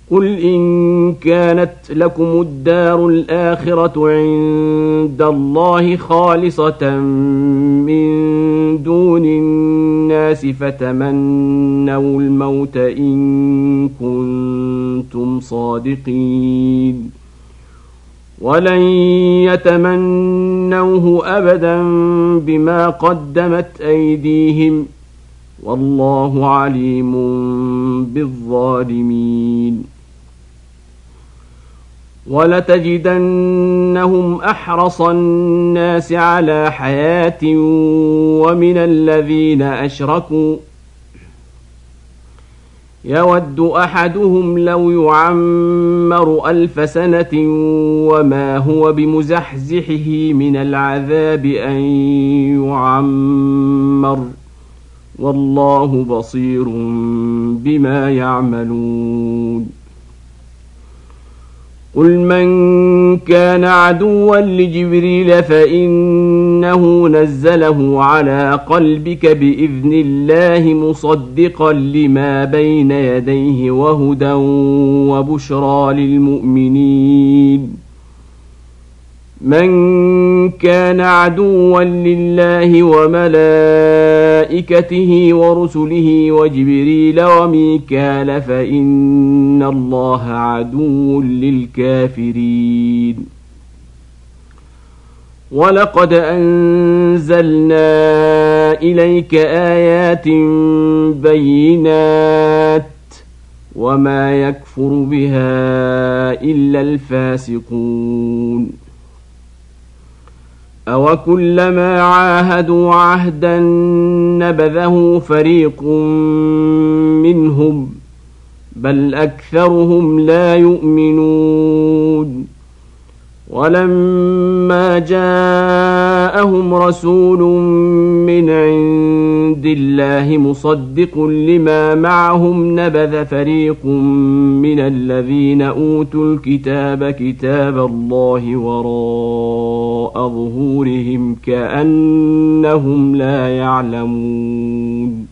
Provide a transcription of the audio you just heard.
قل إن كانت لكم الدار الآخرة عند الله خالصة من دون الناس فتمنوا الموت إن كنتم صادقين ولن يتمنوه أبدا بما قدمت أيديهم والله عليم بالظالمين ولتجدنهم أحرص الناس على حياة ومن الذين أشركوا يود أحدهم لو يعمر 1000 سنة وما هو بمزحزحه من العذاب أن يعمر والله بصير بما يعملون قل من كان عدوا لجبريل فإنه نزله على قلبك بإذن الله مصدقا لما بين يديه وهدى وبشرى للمؤمنين من كان عدوا لله وملائكته ورسله وجبريل وميكال فإن الله عدو للكافرين ولقد أنزلنا إليك آيات بينات وما يكفر بها إلا الفاسقون أوكلما عاهدوا عهدا نبذه فريق منهم بل أكثرهم لا يؤمنون ولما جاءهم رسول من عند الله مصدق لما معهم نبذ فريق من الذين أوتوا الكتاب كتاب الله وراء ظهورهم كأنهم لا يعلمون